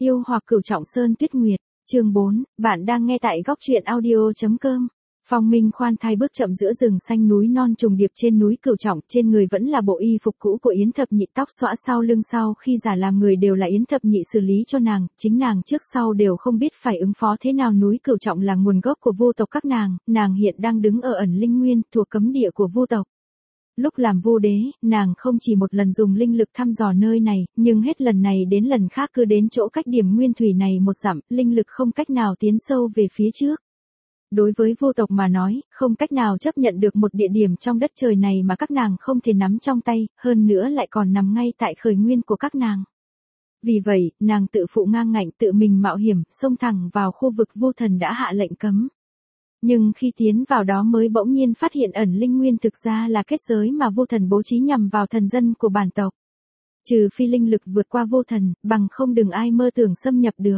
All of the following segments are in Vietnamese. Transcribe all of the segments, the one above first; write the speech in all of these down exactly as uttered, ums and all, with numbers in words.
Yêu hoặc Cửu Trọng Sơn Tuyết Nguyệt, chương bốn, bạn đang nghe tại góc truyện audio.com. Phong Minh khoan thai bước chậm giữa rừng xanh núi non trùng điệp trên núi Cửu Trọng, trên người vẫn là bộ y phục cũ của Yến Thập Nhị, tóc xõa sau lưng, sau khi giả làm người đều là Yến Thập Nhị xử lý cho nàng, chính nàng trước sau đều không biết phải ứng phó thế nào. Núi Cửu Trọng là nguồn gốc của Vu tộc các nàng, nàng hiện đang đứng ở ẩn linh nguyên, thuộc cấm địa của Vu tộc. Lúc làm Vu đế, nàng không chỉ một lần dùng linh lực thăm dò nơi này, nhưng hết lần này đến lần khác cứ đến chỗ cách điểm nguyên thủy này một dặm, linh lực không cách nào tiến sâu về phía trước. Đối với Vu tộc mà nói, không cách nào chấp nhận được một địa điểm trong đất trời này mà các nàng không thể nắm trong tay, hơn nữa lại còn nằm ngay tại khởi nguyên của các nàng. Vì vậy, nàng tự phụ ngang ngạnh tự mình mạo hiểm, xông thẳng vào khu vực Vu thần đã hạ lệnh cấm. Nhưng khi tiến vào đó mới bỗng nhiên phát hiện ẩn linh nguyên thực ra là kết giới mà Vu thần bố trí nhằm vào thần dân của bản tộc. Trừ phi linh lực vượt qua Vu thần, bằng không đừng ai mơ tưởng xâm nhập được.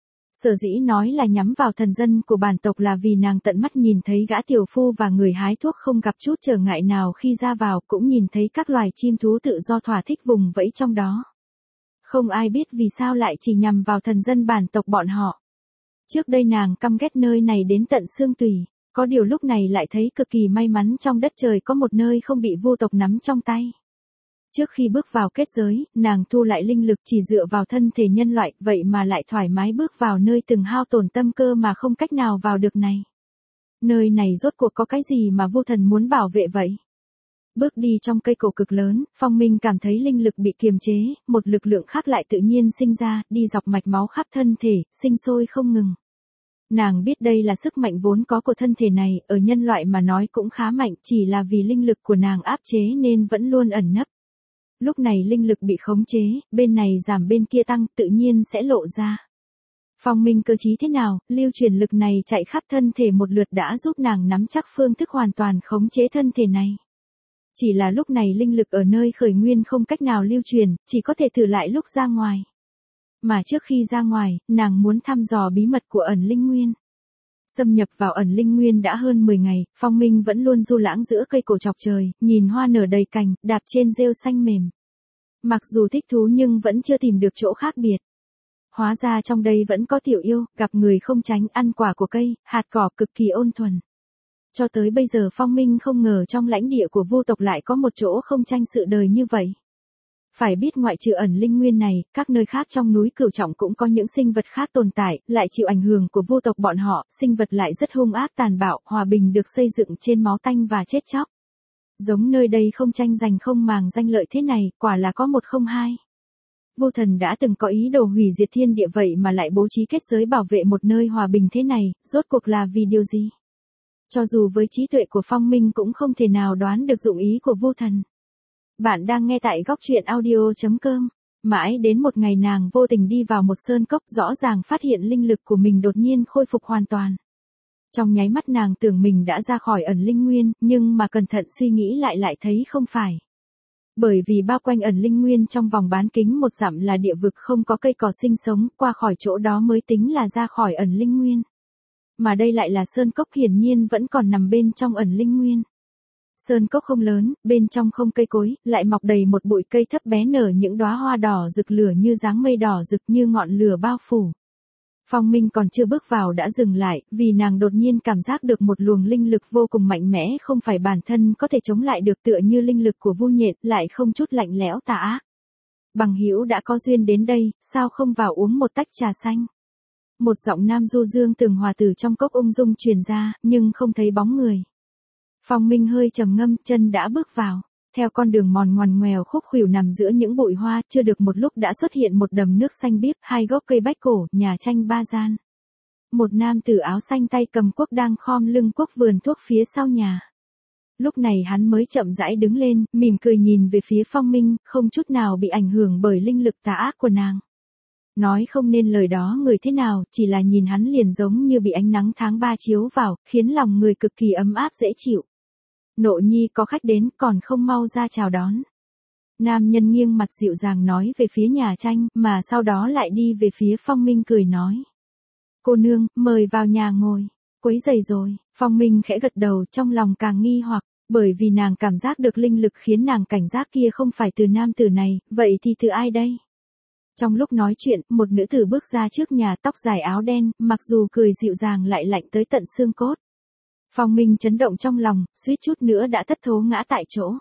Sở dĩ nói là nhắm vào thần dân của bản tộc là vì nàng tận mắt nhìn thấy gã tiểu phu và người hái thuốc không gặp chút trở ngại nào khi ra vào, cũng nhìn thấy các loài chim thú tự do thỏa thích vùng vẫy trong đó. Không ai biết vì sao lại chỉ nhằm vào thần dân bản tộc bọn họ. Trước đây nàng căm ghét nơi này đến tận xương tủy, có điều lúc này lại thấy cực kỳ may mắn trong đất trời có một nơi không bị Vu tộc nắm trong tay. Trước khi bước vào kết giới, nàng thu lại linh lực chỉ dựa vào thân thể nhân loại, vậy mà lại thoải mái bước vào nơi từng hao tổn tâm cơ mà không cách nào vào được này. Nơi này rốt cuộc có cái gì mà Vu thần muốn bảo vệ vậy? Bước đi trong cây cổ cực lớn, Phong Minh cảm thấy linh lực bị kiềm chế, một lực lượng khác lại tự nhiên sinh ra, đi dọc mạch máu khắp thân thể, sinh sôi không ngừng. Nàng biết đây là sức mạnh vốn có của thân thể này, ở nhân loại mà nói cũng khá mạnh, chỉ là vì linh lực của nàng áp chế nên vẫn luôn ẩn nấp. Lúc này linh lực bị khống chế, bên này giảm bên kia tăng, tự nhiên sẽ lộ ra. Phong Minh cơ trí thế nào, lưu truyền lực này chạy khắp thân thể một lượt đã giúp nàng nắm chắc phương thức hoàn toàn khống chế thân thể này. Chỉ là lúc này linh lực ở nơi khởi nguyên không cách nào lưu truyền, chỉ có thể thử lại lúc ra ngoài. Mà trước khi ra ngoài, nàng muốn thăm dò bí mật của ẩn linh nguyên. Xâm nhập vào ẩn linh nguyên đã hơn mười ngày, Phong Minh vẫn luôn du lãng giữa cây cổ chọc trời, nhìn hoa nở đầy cành, đạp trên rêu xanh mềm. Mặc dù thích thú nhưng vẫn chưa tìm được chỗ khác biệt. Hóa ra trong đây vẫn có tiểu yêu, gặp người không tránh, ăn quả của cây, hạt cỏ cực kỳ ôn thuần. Cho tới bây giờ Phong Minh không ngờ trong lãnh địa của Vu tộc lại có một chỗ không tranh sự đời như vậy. Phải biết ngoại trừ ẩn linh nguyên này, các nơi khác trong núi Cửu Trọng cũng có những sinh vật khác tồn tại, lại chịu ảnh hưởng của Vu tộc bọn họ, sinh vật lại rất hung ác tàn bạo, hòa bình được xây dựng trên máu tanh và chết chóc. Giống nơi đây không tranh giành không màng danh lợi thế này, quả là có một không hai. Vu thần đã từng có ý đồ hủy diệt thiên địa vậy mà lại bố trí kết giới bảo vệ một nơi hòa bình thế này, rốt cuộc là vì điều gì? Cho dù với trí tuệ của Phong Minh cũng không thể nào đoán được dụng ý của Vu thần. Bạn đang nghe tại góc truyện audio.com. Mãi đến một ngày nàng vô tình đi vào một sơn cốc, rõ ràng phát hiện linh lực của mình đột nhiên khôi phục hoàn toàn. Trong nháy mắt nàng tưởng mình đã ra khỏi ẩn linh nguyên, nhưng mà cẩn thận suy nghĩ lại lại thấy không phải. Bởi vì bao quanh ẩn linh nguyên trong vòng bán kính một dặm là địa vực không có cây cỏ sinh sống, qua khỏi chỗ đó mới tính là ra khỏi ẩn linh nguyên. Mà đây lại là sơn cốc, hiển nhiên vẫn còn nằm bên trong ẩn linh nguyên. Sơn cốc không lớn, bên trong không cây cối, lại mọc đầy một bụi cây thấp bé nở những đóa hoa đỏ rực lửa như dáng mây đỏ rực như ngọn lửa bao phủ. Phong Minh còn chưa bước vào đã dừng lại, vì nàng đột nhiên cảm giác được một luồng linh lực vô cùng mạnh mẽ, không phải bản thân có thể chống lại được, tựa như linh lực của Vu Nhện, lại không chút lạnh lẽo tà ác. Bằng hữu đã có duyên đến đây, sao không vào uống một tách trà xanh? Một giọng nam du dương tường hòa từ trong cốc ung dung truyền ra, nhưng không thấy bóng người. Phong Minh hơi trầm ngâm, chân đã bước vào. Theo con đường mòn ngoằn ngoèo khúc khuỷu nằm giữa những bụi hoa, chưa được một lúc đã xuất hiện một đầm nước xanh biếc, hai gốc cây bách cổ, nhà tranh ba gian. Một nam tử áo xanh tay cầm cuốc đang khom lưng cuốc vườn thuốc phía sau nhà. Lúc này hắn mới chậm rãi đứng lên, mỉm cười nhìn về phía Phong Minh, không chút nào bị ảnh hưởng bởi linh lực tà ác của nàng. Nói không nên lời đó người thế nào, chỉ là nhìn hắn liền giống như bị ánh nắng tháng ba chiếu vào, khiến lòng người cực kỳ ấm áp dễ chịu. Nộ nhi có khách đến, còn không mau ra chào đón. Nam nhân nghiêng mặt dịu dàng nói về phía nhà tranh, mà sau đó lại đi về phía Phong Minh cười nói. Cô nương, mời vào nhà ngồi. Quấy rầy rồi. Phong Minh khẽ gật đầu, trong lòng càng nghi hoặc, bởi vì nàng cảm giác được linh lực khiến nàng cảnh giác kia không phải từ nam tử này, vậy thì từ ai đây? Trong lúc nói chuyện, một nữ tử bước ra trước nhà, tóc dài áo đen, mặc dù cười dịu dàng lại lạnh tới tận xương cốt. Phong Minh chấn động trong lòng, suýt chút nữa đã thất thố ngã tại chỗ.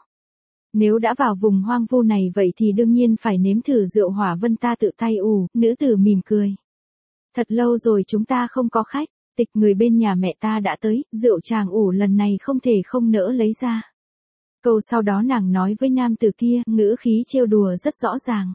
Nếu đã vào vùng hoang vu này vậy thì đương nhiên phải nếm thử rượu hỏa vân ta tự tay ủ, nữ tử mỉm cười. Thật lâu rồi chúng ta không có khách, tịch người bên nhà mẹ ta đã tới, rượu chàng ủ lần này không thể không nỡ lấy ra. Câu sau đó nàng nói với nam tử kia, ngữ khí trêu đùa rất rõ ràng.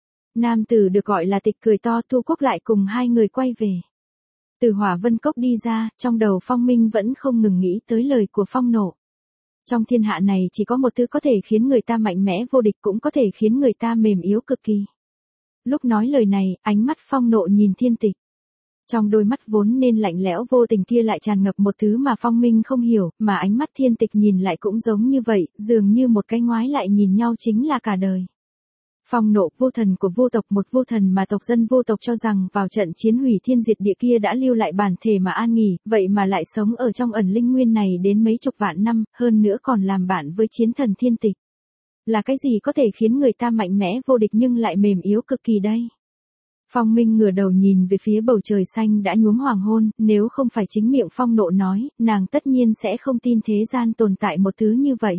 Nam tử được gọi là tịch cười to, Thu Quốc lại cùng hai người quay về. Từ Hỏa Vân Cốc đi ra, trong đầu Phong Minh vẫn không ngừng nghĩ tới lời của Phong Nộ. Trong thiên hạ này chỉ có một thứ có thể khiến người ta mạnh mẽ vô địch, cũng có thể khiến người ta mềm yếu cực kỳ. Lúc nói lời này, ánh mắt Phong Nộ nhìn Thiên Tịch. Trong đôi mắt vốn nên lạnh lẽo vô tình kia lại tràn ngập một thứ mà Phong Minh không hiểu, mà ánh mắt Thiên Tịch nhìn lại cũng giống như vậy, dường như một cái ngoái lại nhìn nhau chính là cả đời. Phong Nộ, vô thần của vô tộc, một vô thần mà tộc dân vô tộc cho rằng vào trận chiến hủy thiên diệt địa kia đã lưu lại bản thể mà an nghỉ, vậy mà lại sống ở trong ẩn linh nguyên này đến mấy chục vạn năm, hơn nữa còn làm bạn với chiến thần Thiên Tịch. Là cái gì có thể khiến người ta mạnh mẽ vô địch nhưng lại mềm yếu cực kỳ đây? Phong Minh ngửa đầu nhìn về phía bầu trời xanh đã nhuốm hoàng hôn, nếu không phải chính miệng Phong Nộ nói, nàng tất nhiên sẽ không tin thế gian tồn tại một thứ như vậy.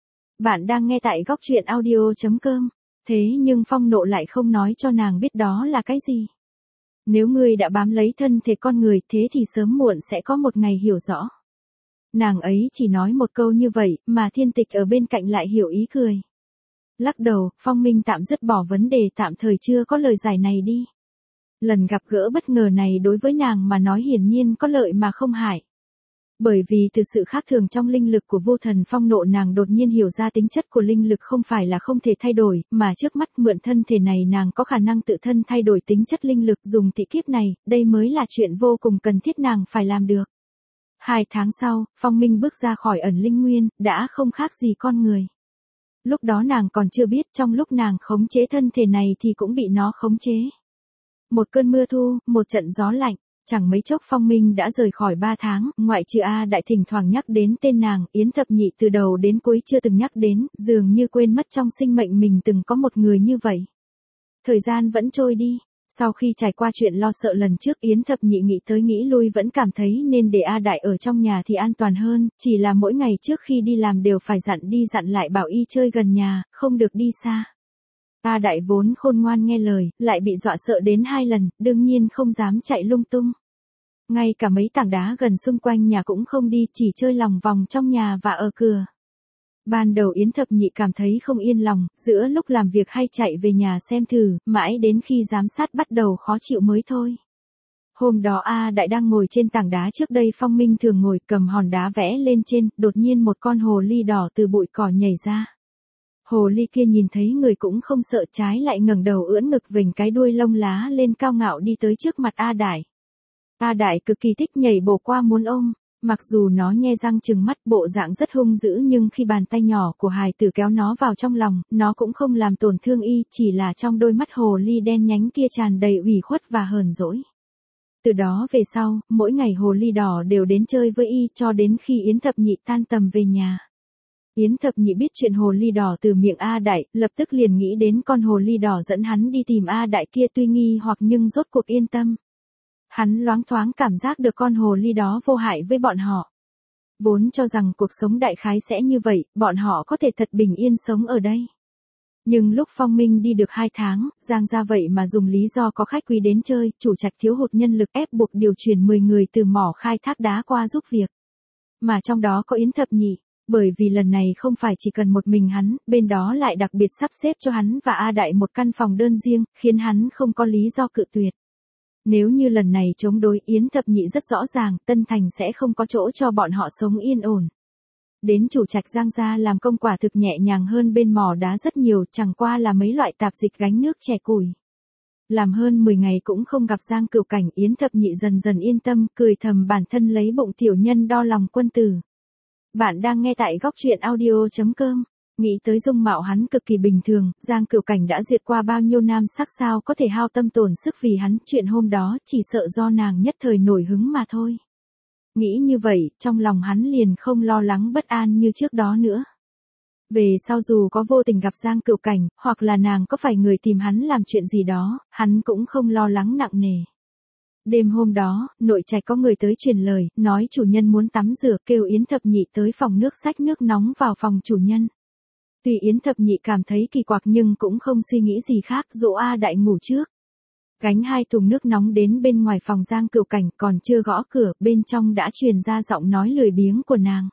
Bạn đang nghe tại góc truyện audio chấm com. Thế nhưng Phong Nộ lại không nói cho nàng biết đó là cái gì. Nếu ngươi đã bám lấy thân thể con người, thế thì sớm muộn sẽ có một ngày hiểu rõ. Nàng ấy chỉ nói một câu như vậy, mà Thiên Tịch ở bên cạnh lại hiểu ý cười. Lắc đầu, Phong Minh tạm dứt bỏ vấn đề, tạm thời chưa có lời giải này đi. Lần gặp gỡ bất ngờ này đối với nàng mà nói hiển nhiên có lợi mà không hại. Bởi vì từ sự khác thường trong linh lực của vô thần Phong Nộ, nàng đột nhiên hiểu ra tính chất của linh lực không phải là không thể thay đổi, mà trước mắt mượn thân thể này nàng có khả năng tự thân thay đổi tính chất linh lực dùng tị kiếp này, đây mới là chuyện vô cùng cần thiết nàng phải làm được. Hai tháng sau, Phong Minh bước ra khỏi ẩn linh nguyên, đã không khác gì con người. Lúc đó nàng còn chưa biết trong lúc nàng khống chế thân thể này thì cũng bị nó khống chế. Một cơn mưa thu, một trận gió lạnh. Chẳng mấy chốc Phong Minh đã rời khỏi ba tháng, ngoại trừ A Đại thỉnh thoảng nhắc đến tên nàng, Yến Thập Nhị từ đầu đến cuối chưa từng nhắc đến, dường như quên mất trong sinh mệnh mình từng có một người như vậy. Thời gian vẫn trôi đi, sau khi trải qua chuyện lo sợ lần trước, Yến Thập Nhị nghĩ tới nghĩ lui vẫn cảm thấy nên để A Đại ở trong nhà thì an toàn hơn, chỉ là mỗi ngày trước khi đi làm đều phải dặn đi dặn lại bảo y chơi gần nhà, không được đi xa. A Đại vốn khôn ngoan nghe lời, lại bị dọa sợ đến hai lần, đương nhiên không dám chạy lung tung. Ngay cả mấy tảng đá gần xung quanh nhà cũng không đi, chỉ chơi lòng vòng trong nhà và ở cửa. Ban đầu Yến Thập Nhị cảm thấy không yên lòng, giữa lúc làm việc hay chạy về nhà xem thử, mãi đến khi giám sát bắt đầu khó chịu mới thôi. Hôm đó A Đại đang ngồi trên tảng đá trước đây Phong Minh thường ngồi, cầm hòn đá vẽ lên trên, đột nhiên một con hồ ly đỏ từ bụi cỏ nhảy ra. Hồ ly kia nhìn thấy người cũng không sợ, trái lại ngẩng đầu ưỡn ngực vểnh cái đuôi lông lá lên cao ngạo đi tới trước mặt A Đại. A Đại cực kỳ thích nhảy bổ qua muốn ôm, mặc dù nó nhe răng trừng mắt bộ dạng rất hung dữ nhưng khi bàn tay nhỏ của hài tử kéo nó vào trong lòng, nó cũng không làm tổn thương y, chỉ là trong đôi mắt hồ ly đen nhánh kia tràn đầy ủy khuất và hờn dỗi. Từ đó về sau, mỗi ngày hồ ly đỏ đều đến chơi với y cho đến khi Yến Thập Nhị tan tầm về nhà. Yến Thập Nhị biết chuyện hồ ly đỏ từ miệng A Đại, lập tức liền nghĩ đến con hồ ly đỏ dẫn hắn đi tìm A Đại kia, tuy nghi hoặc nhưng rốt cuộc yên tâm. Hắn loáng thoáng cảm giác được con hồ ly đó vô hại với bọn họ. Vốn cho rằng cuộc sống đại khái sẽ như vậy, bọn họ có thể thật bình yên sống ở đây. Nhưng lúc Phong Minh đi được hai tháng, Giang ra vậy mà dùng lý do có khách quý đến chơi, chủ trạch thiếu hụt nhân lực ép buộc điều chuyển mười người từ mỏ khai thác đá qua giúp việc. Mà trong đó có Yến Thập Nhị, bởi vì lần này không phải chỉ cần một mình hắn, bên đó lại đặc biệt sắp xếp cho hắn và A Đại một căn phòng đơn riêng, khiến hắn không có lý do cự tuyệt. Nếu như lần này chống đối, Yến Thập Nhị rất rõ ràng, Tân Thành sẽ không có chỗ cho bọn họ sống yên ổn. Đến chủ trạch Giang gia làm công quả thực nhẹ nhàng hơn bên mỏ đá rất nhiều, chẳng qua là mấy loại tạp dịch gánh nước chè củi. Làm hơn mười ngày cũng không gặp Giang Cửu Cảnh, Yến Thập Nhị dần dần yên tâm, cười thầm bản thân lấy bụng tiểu nhân đo lòng quân tử. Bạn đang nghe tại góc truyện audio chấm com. Nghĩ tới dung mạo hắn cực kỳ bình thường, Giang Cửu Cảnh đã diệt qua bao nhiêu nam sắc, sao có thể hao tâm tổn sức vì hắn, chuyện hôm đó chỉ sợ do nàng nhất thời nổi hứng mà thôi. Nghĩ như vậy, trong lòng hắn liền không lo lắng bất an như trước đó nữa. Về sau dù có vô tình gặp Giang Cửu Cảnh, hoặc là nàng có phải người tìm hắn làm chuyện gì đó, hắn cũng không lo lắng nặng nề. Đêm hôm đó, nội trạch có người tới truyền lời, nói chủ nhân muốn tắm rửa, kêu Yến Thập Nhị tới phòng nước xách nước nóng vào phòng chủ nhân. Tuy Yến Thập Nhị cảm thấy kỳ quặc nhưng cũng không suy nghĩ gì khác, dỗ A Đại ngủ trước. Gánh hai thùng nước nóng đến bên ngoài phòng Giang Cửu Cảnh, còn chưa gõ cửa, bên trong đã truyền ra giọng nói lười biếng của nàng.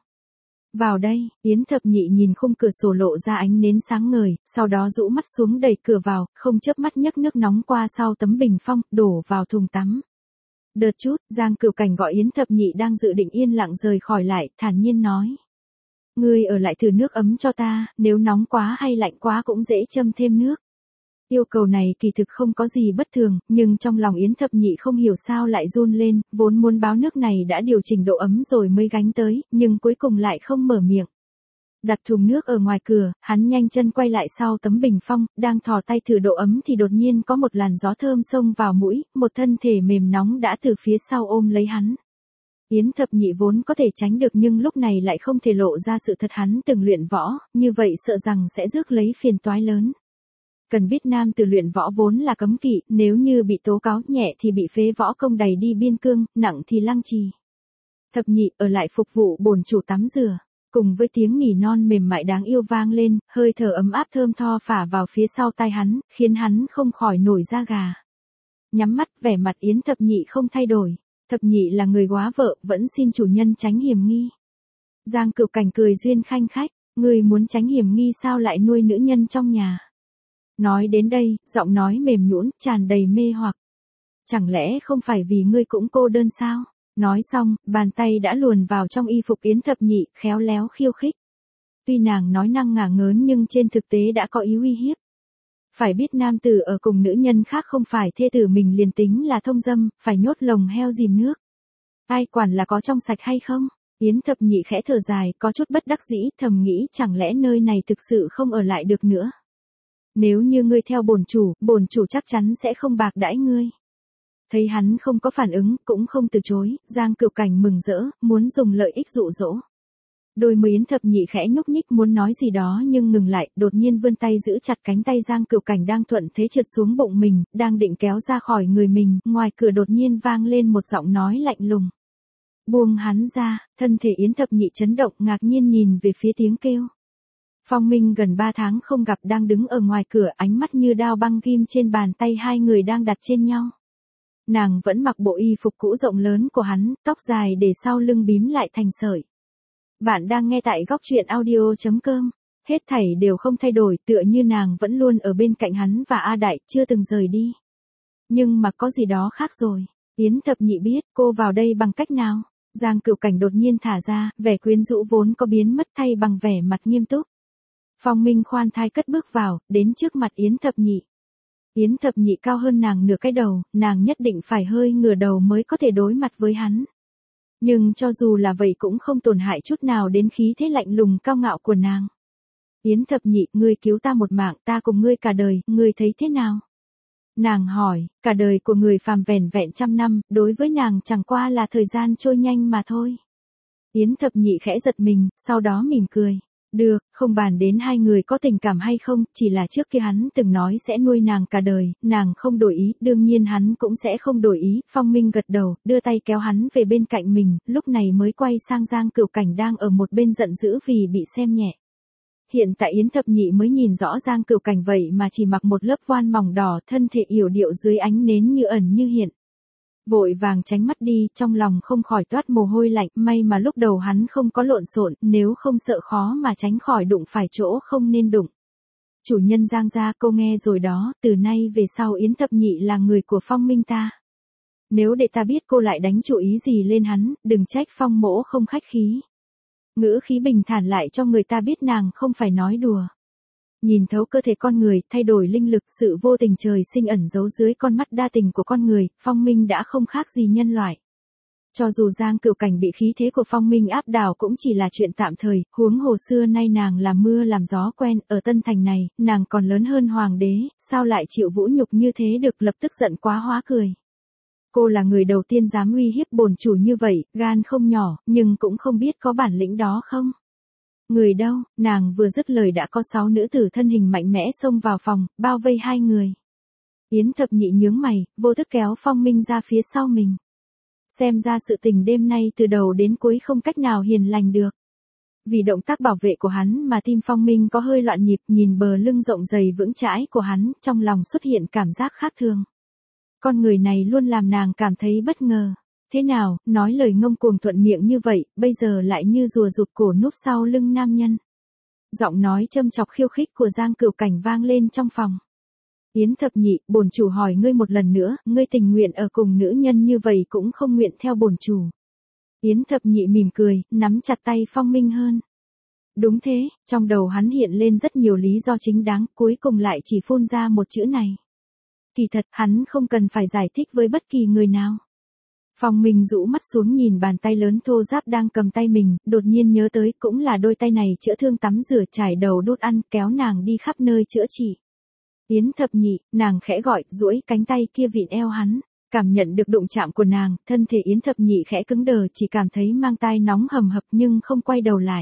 Vào đây, Yến Thập Nhị nhìn khung cửa sổ lộ ra ánh nến sáng ngời, sau đó rũ mắt xuống đẩy cửa vào, không chớp mắt nhấc nước nóng qua sau tấm bình phong, đổ vào thùng tắm. Đợt chút, Giang Cửu Cảnh gọi Yến Thập Nhị đang dự định yên lặng rời khỏi lại, thản nhiên nói. Ngươi ở lại thử nước ấm cho ta, nếu nóng quá hay lạnh quá cũng dễ châm thêm nước. Yêu cầu này kỳ thực không có gì bất thường, nhưng trong lòng Yến Thập Nhị không hiểu sao lại run lên, vốn muốn báo nước này đã điều chỉnh độ ấm rồi mới gánh tới, nhưng cuối cùng lại không mở miệng. Đặt thùng nước ở ngoài cửa, hắn nhanh chân quay lại sau tấm bình phong, đang thò tay thử độ ấm thì đột nhiên có một làn gió thơm xông vào mũi, một thân thể mềm nóng đã từ phía sau ôm lấy hắn. Yến Thập Nhị vốn có thể tránh được nhưng lúc này lại không thể lộ ra sự thật hắn từng luyện võ, như vậy sợ rằng sẽ rước lấy phiền toái lớn. Cần biết nam tử luyện võ vốn là cấm kỵ, nếu như bị tố cáo nhẹ thì bị phế võ công đày đi biên cương, nặng thì lăng trì. Thập Nhị ở lại phục vụ bổn chủ tắm rửa. Cùng với tiếng nỉ non mềm mại đáng yêu vang lên, hơi thở ấm áp thơm tho phả vào phía sau tai hắn, khiến hắn không khỏi nổi da gà. Nhắm mắt, vẻ mặt Yến Thập Nhị không thay đổi. Thập Nhị là người góa vợ, vẫn xin chủ nhân tránh hiểm nghi. Giang Cửu Cảnh cười duyên khanh khách, ngươi muốn tránh hiểm nghi sao lại nuôi nữ nhân trong nhà. Nói đến đây, giọng nói mềm nhũn, tràn đầy mê hoặc. Chẳng lẽ không phải vì ngươi cũng cô đơn sao? Nói xong, bàn tay đã luồn vào trong y phục Yến Thập Nhị, khéo léo khiêu khích. Tuy nàng nói năng ngả ngớn nhưng trên thực tế đã có ý uy hiếp. Phải biết nam tử ở cùng nữ nhân khác không phải thê tử mình liền tính là thông dâm, phải nhốt lồng heo dìm nước. Ai quản là có trong sạch hay không? Yến Thập Nhị khẽ thở dài, có chút bất đắc dĩ, thầm nghĩ chẳng lẽ nơi này thực sự không ở lại được nữa. Nếu như ngươi theo bổn chủ, bổn chủ chắc chắn sẽ không bạc đãi ngươi. Thấy hắn không có phản ứng, cũng không từ chối, Giang Cửu Cảnh mừng rỡ, muốn dùng lợi ích dụ dỗ. Đôi môi Yến Thập Nhị khẽ nhúc nhích muốn nói gì đó nhưng ngừng lại, đột nhiên vươn tay giữ chặt cánh tay Giang Cửu Cảnh đang thuận thế trượt xuống bụng mình, đang định kéo ra khỏi người mình, ngoài cửa đột nhiên vang lên một giọng nói lạnh lùng. Buông hắn ra, thân thể Yến Thập Nhị chấn động, ngạc nhiên nhìn về phía tiếng kêu. Phong Minh gần ba tháng không gặp đang đứng ở ngoài cửa, ánh mắt như đao băng ghim trên bàn tay hai người đang đặt trên nhau. Nàng vẫn mặc bộ y phục cũ rộng lớn của hắn, tóc dài để sau lưng bím lại thành sợi. Bạn đang nghe tại góc truyện audio chấm com. Hết thảy đều không thay đổi, tựa như nàng vẫn luôn ở bên cạnh hắn và A Đại, chưa từng rời đi. Nhưng mà có gì đó khác rồi. Yến Thập Nhị biết cô vào đây bằng cách nào. Giang Cửu Cảnh đột nhiên thả ra, vẻ quyến rũ vốn có biến mất thay bằng vẻ mặt nghiêm túc. Phong Minh khoan thai cất bước vào, đến trước mặt Yến Thập Nhị. Yến Thập Nhị cao hơn nàng nửa cái đầu, nàng nhất định phải hơi ngửa đầu mới có thể đối mặt với hắn. Nhưng cho dù là vậy cũng không tổn hại chút nào đến khí thế lạnh lùng cao ngạo của nàng. Yến Thập Nhị, ngươi cứu ta một mạng, ta cùng ngươi cả đời, ngươi thấy thế nào? Nàng hỏi, cả đời của người phàm vẻn vẹn trăm năm, đối với nàng chẳng qua là thời gian trôi nhanh mà thôi. Yến Thập Nhị khẽ giật mình, sau đó mỉm cười. Được, không bàn đến hai người có tình cảm hay không, chỉ là trước kia hắn từng nói sẽ nuôi nàng cả đời, nàng không đổi ý, đương nhiên hắn cũng sẽ không đổi ý. Phong Minh gật đầu, đưa tay kéo hắn về bên cạnh mình, lúc này mới quay sang Giang Cửu Cảnh đang ở một bên giận dữ vì bị xem nhẹ. Hiện tại Yến Thập Nhị mới nhìn rõ Giang Cửu Cảnh vậy mà chỉ mặc một lớp voan mỏng đỏ, thân thể yểu điệu dưới ánh nến như ẩn như hiện. Vội vàng tránh mắt đi, trong lòng không khỏi toát mồ hôi lạnh, may mà lúc đầu hắn không có lộn xộn, nếu không sợ khó mà tránh khỏi đụng phải chỗ không nên đụng. Chủ nhân Giang gia, cô nghe rồi đó, từ nay về sau Yến Thập Nhị là người của Phong Minh ta. Nếu để ta biết cô lại đánh chủ ý gì lên hắn, đừng trách Phong mỗ không khách khí. Ngữ khí bình thản lại cho người ta biết nàng không phải nói đùa. Nhìn thấu cơ thể con người, thay đổi linh lực, sự vô tình trời sinh ẩn giấu dưới con mắt đa tình của con người, Phong Minh đã không khác gì nhân loại. Cho dù Giang Cửu Cảnh bị khí thế của Phong Minh áp đảo cũng chỉ là chuyện tạm thời, huống hồ xưa nay nàng làm mưa làm gió quen, ở Tân Thành này, nàng còn lớn hơn hoàng đế, sao lại chịu vũ nhục như thế được, lập tức giận quá hóa cười. Cô là người đầu tiên dám uy hiếp bổn chủ như vậy, gan không nhỏ, nhưng cũng không biết có bản lĩnh đó không. Người đâu, nàng vừa dứt lời đã có sáu nữ tử thân hình mạnh mẽ xông vào phòng, bao vây hai người. Yến Thập Nhị nhướng mày, vô thức kéo Phong Minh ra phía sau mình. Xem ra sự tình đêm nay từ đầu đến cuối không cách nào hiền lành được. Vì động tác bảo vệ của hắn mà tim Phong Minh có hơi loạn nhịp, nhìn bờ lưng rộng dày vững chãi của hắn, trong lòng xuất hiện cảm giác khác thường. Con người này luôn làm nàng cảm thấy bất ngờ. Thế nào, nói lời ngông cuồng thuận miệng như vậy, bây giờ lại như rùa rụt cổ núp sau lưng nam nhân. Giọng nói châm chọc khiêu khích của Giang Cửu Cảnh vang lên trong phòng. Yến Thập Nhị, bổn chủ hỏi ngươi một lần nữa, ngươi tình nguyện ở cùng nữ nhân như vậy cũng không nguyện theo bổn chủ. Yến Thập Nhị mỉm cười, nắm chặt tay Phong Minh hơn. Đúng thế, trong đầu hắn hiện lên rất nhiều lý do chính đáng, cuối cùng lại chỉ phun ra một chữ này. Kỳ thật, hắn không cần phải giải thích với bất kỳ người nào. Phong Minh rũ mắt xuống nhìn bàn tay lớn thô ráp đang cầm tay mình, đột nhiên nhớ tới cũng là đôi tay này chữa thương tắm rửa trải đầu đút ăn, kéo nàng đi khắp nơi chữa trị. Yến Thập Nhị, nàng khẽ gọi, duỗi cánh tay kia vịn eo hắn, cảm nhận được đụng chạm của nàng, thân thể Yến Thập Nhị khẽ cứng đờ, chỉ cảm thấy mang tai nóng hầm hập nhưng không quay đầu lại.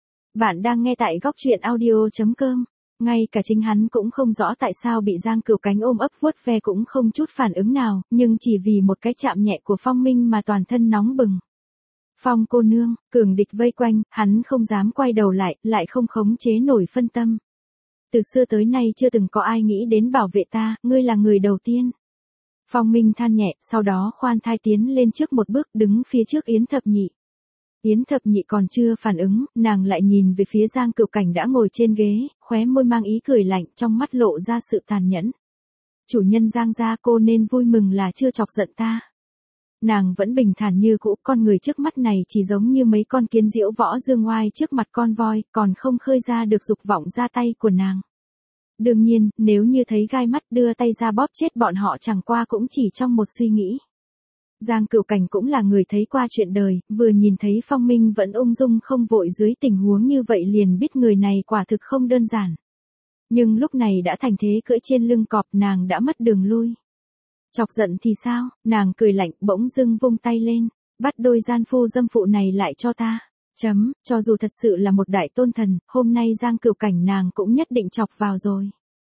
Bạn đang nghe tại góc truyện audio chấm com. Ngay cả chính hắn cũng không rõ tại sao bị Giang Cửu Cánh ôm ấp vuốt ve cũng không chút phản ứng nào, nhưng chỉ vì một cái chạm nhẹ của Phong Minh mà toàn thân nóng bừng. Phong cô nương, cường địch vây quanh, hắn không dám quay đầu lại, lại không khống chế nổi phân tâm. Từ xưa tới nay chưa từng có ai nghĩ đến bảo vệ ta, ngươi là người đầu tiên. Phong Minh than nhẹ, sau đó khoan thai tiến lên trước một bước, đứng phía trước Yến Thập Nhị. Yến Thập Nhị còn chưa phản ứng, nàng lại nhìn về phía Giang Cửu Cảnh đã ngồi trên ghế, khóe môi mang ý cười lạnh, trong mắt lộ ra sự tàn nhẫn. Chủ nhân Giang gia, cô nên vui mừng là chưa chọc giận ta. Nàng vẫn bình thản như cũ, con người trước mắt này chỉ giống như mấy con kiến diễu võ dương oai trước mặt con voi, còn không khơi ra được dục vọng ra tay của nàng. Đương nhiên, nếu như thấy gai mắt đưa tay ra bóp chết bọn họ chẳng qua cũng chỉ trong một suy nghĩ. Giang Cửu Cảnh cũng là người thấy qua chuyện đời, vừa nhìn thấy Phong Minh vẫn ung dung không vội dưới tình huống như vậy liền biết người này quả thực không đơn giản. Nhưng lúc này đã thành thế cưỡi trên lưng cọp, nàng đã mất đường lui. Chọc giận thì sao, nàng cười lạnh bỗng dưng vung tay lên, bắt đôi gian phu dâm phụ này lại cho ta. Chấm, cho dù thật sự là một đại tôn thần, hôm nay Giang Cửu Cảnh nàng cũng nhất định chọc vào rồi.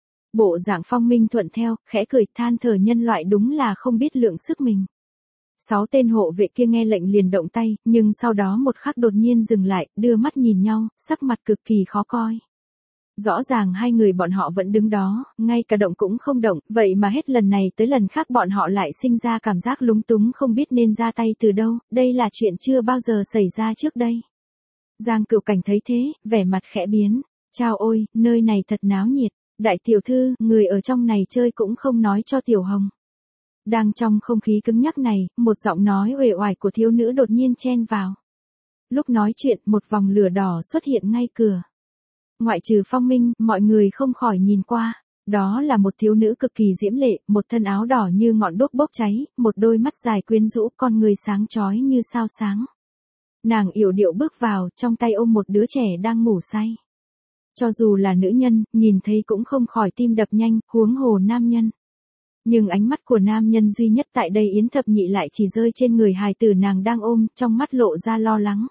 Bộ dạng Phong Minh thuận theo, khẽ cười than thở nhân loại đúng là không biết lượng sức mình. Sáu tên hộ vệ kia nghe lệnh liền động tay, nhưng sau đó một khắc đột nhiên dừng lại, đưa mắt nhìn nhau, sắc mặt cực kỳ khó coi. Rõ ràng hai người bọn họ vẫn đứng đó, ngay cả động cũng không động, vậy mà hết lần này tới lần khác bọn họ lại sinh ra cảm giác lúng túng không biết nên ra tay từ đâu, đây là chuyện chưa bao giờ xảy ra trước đây. Giang Cửu Cảnh thấy thế, vẻ mặt khẽ biến, chao ôi, nơi này thật náo nhiệt, đại tiểu thư, người ở trong này chơi cũng không nói cho Tiểu Hồng. Đang trong không khí cứng nhắc này, một giọng nói uể oải của thiếu nữ đột nhiên chen vào. Lúc nói chuyện, một vòng lửa đỏ xuất hiện ngay cửa. Ngoại trừ Phong Minh, mọi người không khỏi nhìn qua. Đó là một thiếu nữ cực kỳ diễm lệ, một thân áo đỏ như ngọn đuốc bốc cháy, một đôi mắt dài quyến rũ, con người sáng chói như sao sáng. Nàng yểu điệu bước vào, trong tay ôm một đứa trẻ đang ngủ say. Cho dù là nữ nhân, nhìn thấy cũng không khỏi tim đập nhanh, huống hồ nam nhân. Nhưng ánh mắt của nam nhân duy nhất tại đây Yến Thập Nhị lại chỉ rơi trên người hài tử nàng đang ôm, trong mắt lộ ra lo lắng.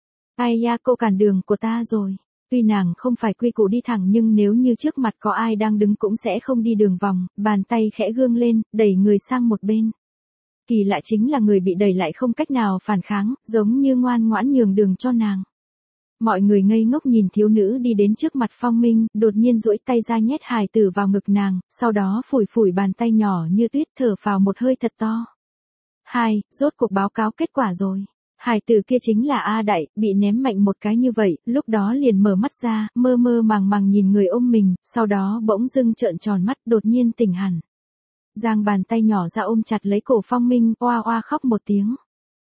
Ai ya, cô cản đường của ta rồi. Tuy nàng không phải quy củ đi thẳng nhưng nếu như trước mặt có ai đang đứng cũng sẽ không đi đường vòng, bàn tay khẽ gương lên, đẩy người sang một bên. Kỳ lạ chính là người bị đẩy lại không cách nào phản kháng, giống như ngoan ngoãn nhường đường cho nàng. Mọi người ngây ngốc nhìn thiếu nữ đi đến trước mặt Phong Minh, đột nhiên duỗi tay ra nhét hài tử vào ngực nàng, sau đó phủi phủi bàn tay nhỏ như tuyết thở phào một hơi thật to. Hai, rốt cuộc báo cáo kết quả rồi. Hài tử kia chính là A Đại, bị ném mạnh một cái như vậy, lúc đó liền mở mắt ra, mơ mơ màng màng nhìn người ôm mình, sau đó bỗng dưng trợn tròn mắt, đột nhiên tỉnh hẳn. Giang bàn tay nhỏ ra ôm chặt lấy cổ Phong Minh, oa oa khóc một tiếng.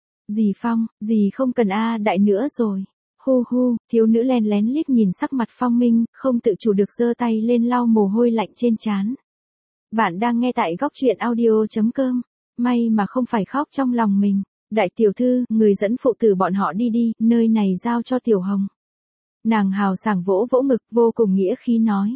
Dì Phong, dì không cần A Đại nữa rồi. Hu hu, thiếu nữ len lén liếc nhìn sắc mặt Phong Minh, không tự chủ được giơ tay lên lau mồ hôi lạnh trên trán. Bạn đang nghe tại góc truyện audio chấm com. May mà không phải khóc trong lòng mình. Đại tiểu thư, người dẫn phụ tử bọn họ đi đi, nơi này giao cho Tiểu Hồng. Nàng hào sảng vỗ vỗ ngực vô cùng nghĩa khí nói.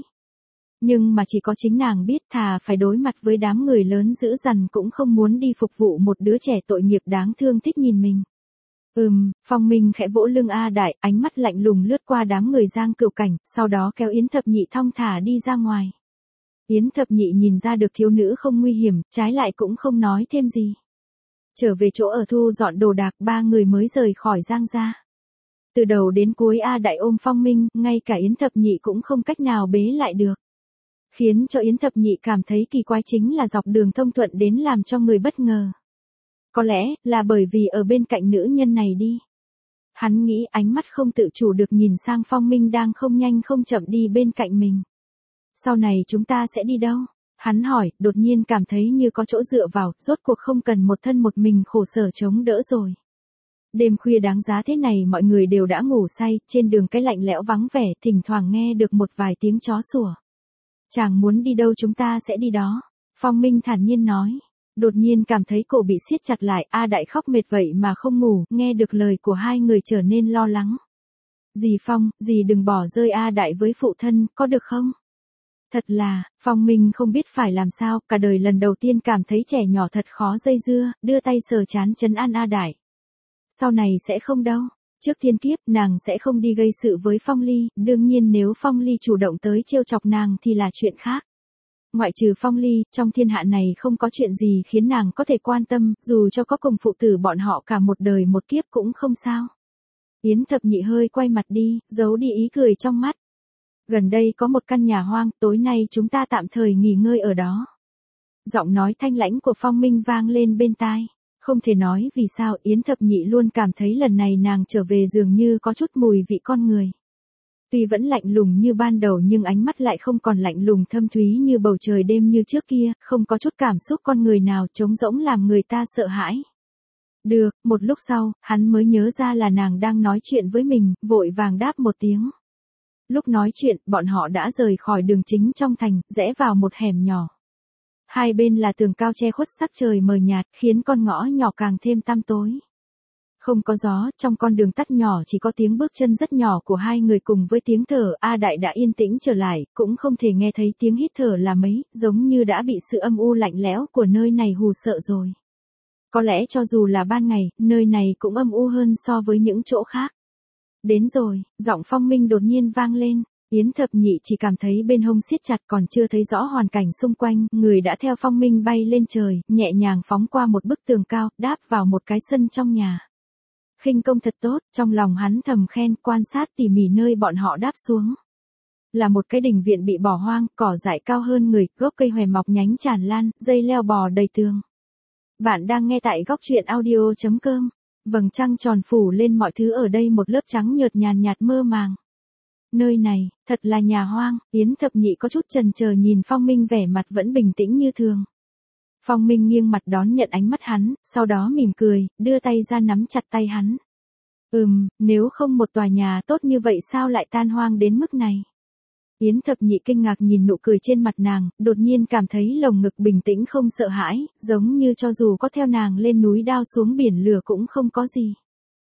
Nhưng mà chỉ có chính nàng biết thà phải đối mặt với đám người lớn dữ dằn cũng không muốn đi phục vụ một đứa trẻ tội nghiệp đáng thương thích nhìn mình. Ừm, Phong Minh khẽ vỗ lưng A Đại, ánh mắt lạnh lùng lướt qua đám người Giang Cửu Cảnh, sau đó kéo Yến Thập Nhị thong thả đi ra ngoài. Yến Thập Nhị nhìn ra được thiếu nữ không nguy hiểm, trái lại cũng không nói thêm gì. Trở về chỗ ở thu dọn đồ đạc, ba người mới rời khỏi Giang gia. Từ đầu đến cuối A Đại ôm Phong Minh, ngay cả Yến Thập Nhị cũng không cách nào bế lại được. Khiến cho Yến Thập Nhị cảm thấy kỳ quái chính là dọc đường thông thuận đến làm cho người bất ngờ. Có lẽ là bởi vì ở bên cạnh nữ nhân này đi. Hắn nghĩ, ánh mắt không tự chủ được nhìn sang Phong Minh đang không nhanh không chậm đi bên cạnh mình. Sau này chúng ta sẽ đi đâu? Hắn hỏi, đột nhiên cảm thấy như có chỗ dựa vào, rốt cuộc không cần một thân một mình khổ sở chống đỡ rồi. Đêm khuya đáng giá thế này mọi người đều đã ngủ say, trên đường cái lạnh lẽo vắng vẻ, thỉnh thoảng nghe được một vài tiếng chó sủa. Chàng muốn đi đâu chúng ta sẽ đi đó. Phong Minh thản nhiên nói. Đột nhiên cảm thấy cổ bị siết chặt lại, A Đại khóc mệt vậy mà không ngủ, nghe được lời của hai người trở nên lo lắng. Dì Phong, dì đừng bỏ rơi A Đại với phụ thân, có được không? Thật là, Phong Minh không biết phải làm sao, cả đời lần đầu tiên cảm thấy trẻ nhỏ thật khó dây dưa, đưa tay sờ chán trấn an A Đại. Sau này sẽ không đâu, trước thiên kiếp nàng sẽ không đi gây sự với Phong Ly, đương nhiên nếu Phong Ly chủ động tới trêu chọc nàng thì là chuyện khác. Ngoại trừ Phong Ly, trong thiên hạ này không có chuyện gì khiến nàng có thể quan tâm, dù cho có cùng phụ tử bọn họ cả một đời một kiếp cũng không sao. Yến Thập Nhị hơi quay mặt đi, giấu đi ý cười trong mắt. Gần đây có một căn nhà hoang, tối nay chúng ta tạm thời nghỉ ngơi ở đó. Giọng nói thanh lãnh của Phong Minh vang lên bên tai. Không thể nói vì sao Yến Thập Nhị luôn cảm thấy lần này nàng trở về dường như có chút mùi vị con người. Tuy vẫn lạnh lùng như ban đầu nhưng ánh mắt lại không còn lạnh lùng thâm thúy như bầu trời đêm như trước kia, không có chút cảm xúc con người nào trống rỗng làm người ta sợ hãi. Được, một lúc sau, hắn mới nhớ ra là nàng đang nói chuyện với mình, vội vàng đáp một tiếng. Lúc nói chuyện, bọn họ đã rời khỏi đường chính trong thành, rẽ vào một hẻm nhỏ. Hai bên là tường cao che khuất sắc trời mờ nhạt, khiến con ngõ nhỏ càng thêm tăm tối. Không có gió, trong con đường tắt nhỏ chỉ có tiếng bước chân rất nhỏ của hai người cùng với tiếng thở. A Đại đã yên tĩnh trở lại, cũng không thể nghe thấy tiếng hít thở là mấy, giống như đã bị sự âm u lạnh lẽo của nơi này hù sợ rồi. Có lẽ cho dù là ban ngày, nơi này cũng âm u hơn so với những chỗ khác. Đến rồi, giọng Phong Minh đột nhiên vang lên. Yến Thập Nhị chỉ cảm thấy bên hông siết chặt còn chưa thấy rõ hoàn cảnh xung quanh, người đã theo Phong Minh bay lên trời, nhẹ nhàng phóng qua một bức tường cao, đáp vào một cái sân trong nhà. Khinh công thật tốt, trong lòng hắn thầm khen, quan sát tỉ mỉ nơi bọn họ đáp xuống. Là một cái đình viện bị bỏ hoang, cỏ dại cao hơn người, gốc cây hòe mọc nhánh tràn lan, dây leo bò đầy tường. Bạn đang nghe tại góc truyện audio chấm com. Vầng trăng tròn phủ lên mọi thứ ở đây một lớp trắng nhợt nhàn nhạt mơ màng. Nơi này, thật là nhà hoang. Yến Thập Nhị có chút chần chờ nhìn Phong Minh vẻ mặt vẫn bình tĩnh như thường. Phong Minh nghiêng mặt đón nhận ánh mắt hắn, sau đó mỉm cười, đưa tay ra nắm chặt tay hắn. Ừm, nếu không một tòa nhà tốt như vậy sao lại tan hoang đến mức này? Yến Thập Nhị kinh ngạc nhìn nụ cười trên mặt nàng, đột nhiên cảm thấy lồng ngực bình tĩnh không sợ hãi, giống như cho dù có theo nàng lên núi đao xuống biển lửa cũng không có gì.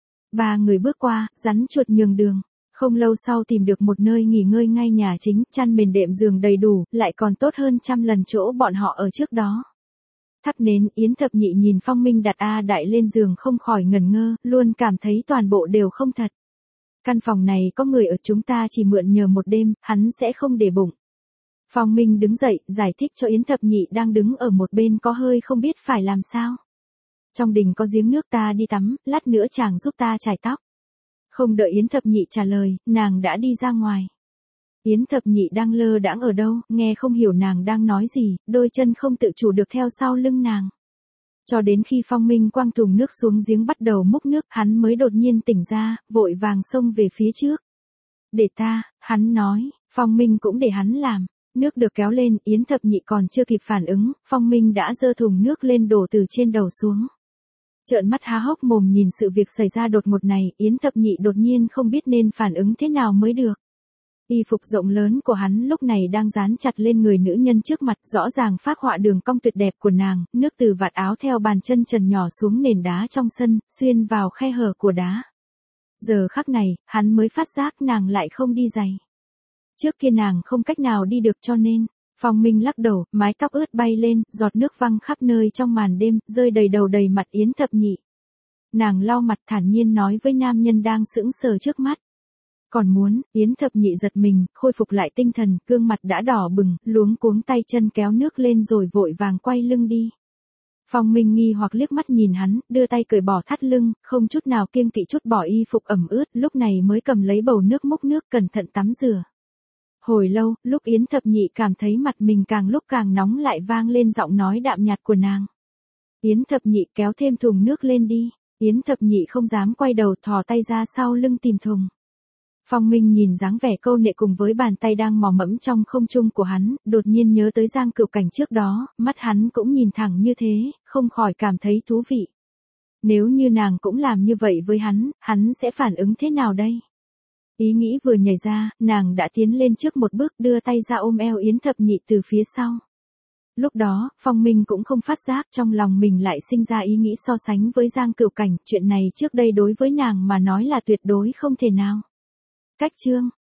Ba người bước qua, rắn chuột nhường đường. Không lâu sau tìm được một nơi nghỉ ngơi ngay nhà chính, chăn mền đệm giường đầy đủ, lại còn tốt hơn trăm lần chỗ bọn họ ở trước đó. Thắp nến, Yến Thập Nhị nhìn Phong Minh đặt A Đại lên giường không khỏi ngẩn ngơ, luôn cảm thấy toàn bộ đều không thật. Căn phòng này có người ở, chúng ta chỉ mượn nhờ một đêm, hắn sẽ không để bụng. Phong Minh đứng dậy, giải thích cho Yến Thập Nhị đang đứng ở một bên có hơi không biết phải làm sao. Trong đình có giếng nước, ta đi tắm, lát nữa chàng giúp ta chải tóc. Không đợi Yến Thập Nhị trả lời, nàng đã đi ra ngoài. Yến Thập Nhị đang lơ đãng ở đâu, nghe không hiểu nàng đang nói gì, đôi chân không tự chủ được theo sau lưng nàng. Cho đến khi Phong Minh quăng thùng nước xuống giếng bắt đầu múc nước, hắn mới đột nhiên tỉnh ra, vội vàng xông về phía trước. Để ta, hắn nói, Phong Minh cũng để hắn làm. Nước được kéo lên, Yến Thập Nhị còn chưa kịp phản ứng, Phong Minh đã giơ thùng nước lên đổ từ trên đầu xuống. Trợn mắt há hốc mồm nhìn sự việc xảy ra đột ngột này, Yến Thập Nhị đột nhiên không biết nên phản ứng thế nào mới được. Y phục rộng lớn của hắn lúc này đang dán chặt lên người nữ nhân trước mặt, rõ ràng phác họa đường cong tuyệt đẹp của nàng, nước từ vạt áo theo bàn chân trần nhỏ xuống nền đá trong sân, xuyên vào khe hở của đá. Giờ khắc này, hắn mới phát giác nàng lại không đi giày. Trước kia nàng không cách nào đi được cho nên, Phong Minh lắc đầu, mái tóc ướt bay lên, giọt nước văng khắp nơi trong màn đêm, rơi đầy đầu đầy mặt Yến Thập Nhị. Nàng lau mặt thản nhiên nói với nam nhân đang sững sờ trước mắt. Còn muốn, Yến Thập Nhị giật mình, khôi phục lại tinh thần, gương mặt đã đỏ bừng, luống cuống tay chân kéo nước lên rồi vội vàng quay lưng đi. Phong Minh nghi hoặc liếc mắt nhìn hắn, đưa tay cởi bỏ thắt lưng, không chút nào kiêng kỵ chút bỏ y phục ẩm ướt, lúc này mới cầm lấy bầu nước múc nước cẩn thận tắm rửa. Hồi lâu, lúc Yến Thập Nhị cảm thấy mặt mình càng lúc càng nóng lại vang lên giọng nói đạm nhạt của nàng. Yến Thập Nhị kéo thêm thùng nước lên đi. Yến Thập Nhị không dám quay đầu, thò tay ra sau lưng tìm thùng. Phong Minh nhìn dáng vẻ câu nệ cùng với bàn tay đang mò mẫm trong không trung của hắn, đột nhiên nhớ tới Giang Cửu Cảnh trước đó, mắt hắn cũng nhìn thẳng như thế, không khỏi cảm thấy thú vị. Nếu như nàng cũng làm như vậy với hắn, hắn sẽ phản ứng thế nào đây? Ý nghĩ vừa nhảy ra, nàng đã tiến lên trước một bước đưa tay ra ôm eo Yến Thập Nhị từ phía sau. Lúc đó, Phong Minh cũng không phát giác trong lòng mình lại sinh ra ý nghĩ so sánh với Giang Cửu Cảnh, chuyện này trước đây đối với nàng mà nói là tuyệt đối không thể nào. Cách chương